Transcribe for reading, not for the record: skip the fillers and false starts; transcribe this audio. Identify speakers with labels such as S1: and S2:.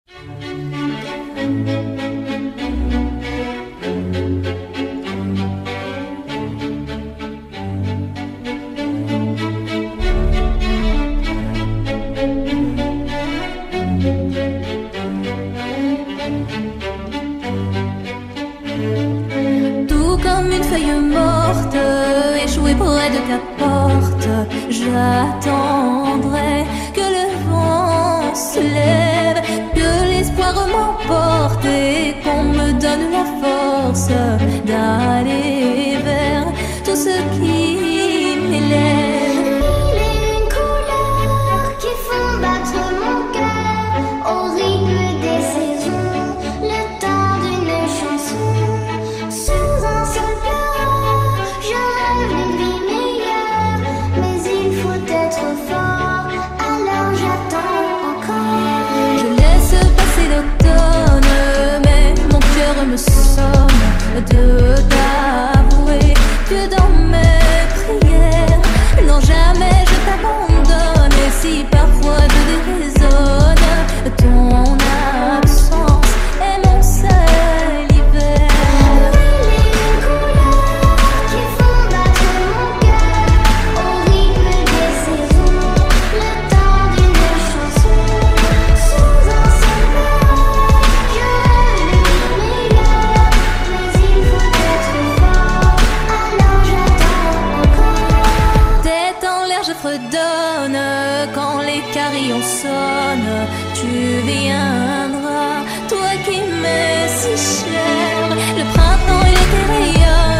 S1: Tout comme une feuille morte, échouée près de ta porte, j'attendrai que le vent se lève, que l'espoir m'emporte et qu'on me donne la force d'aller vers tout ce qui m'élève.
S2: Mille et une couleurs qui font battre mon cœur au rythme des saisons, le temps d'une chanson. Sous un seul pleur, je rêve d'une vie meilleure, mais il faut être fort, alors j'attends encore.
S1: Je laisse passer l'automne, mais mon cœur me somme de t'avouer que dans mes prières, non jamais je t'abandonne. Et si parfois je déraisonne, ton absence est mon seul hiver.
S2: Mille et une couleurs qui font battre mon cœur au rythme des saisons, le temps d'une chanson. Sous un seul pleur, je rêve d'une vie meilleure, mais il faut être fort, alors j'attends encore.
S1: Tête en l'air, je fredonne quand les carillons sonnent. Tu viendras, toi qui m'es si cher. Le printemps, il était rayonne.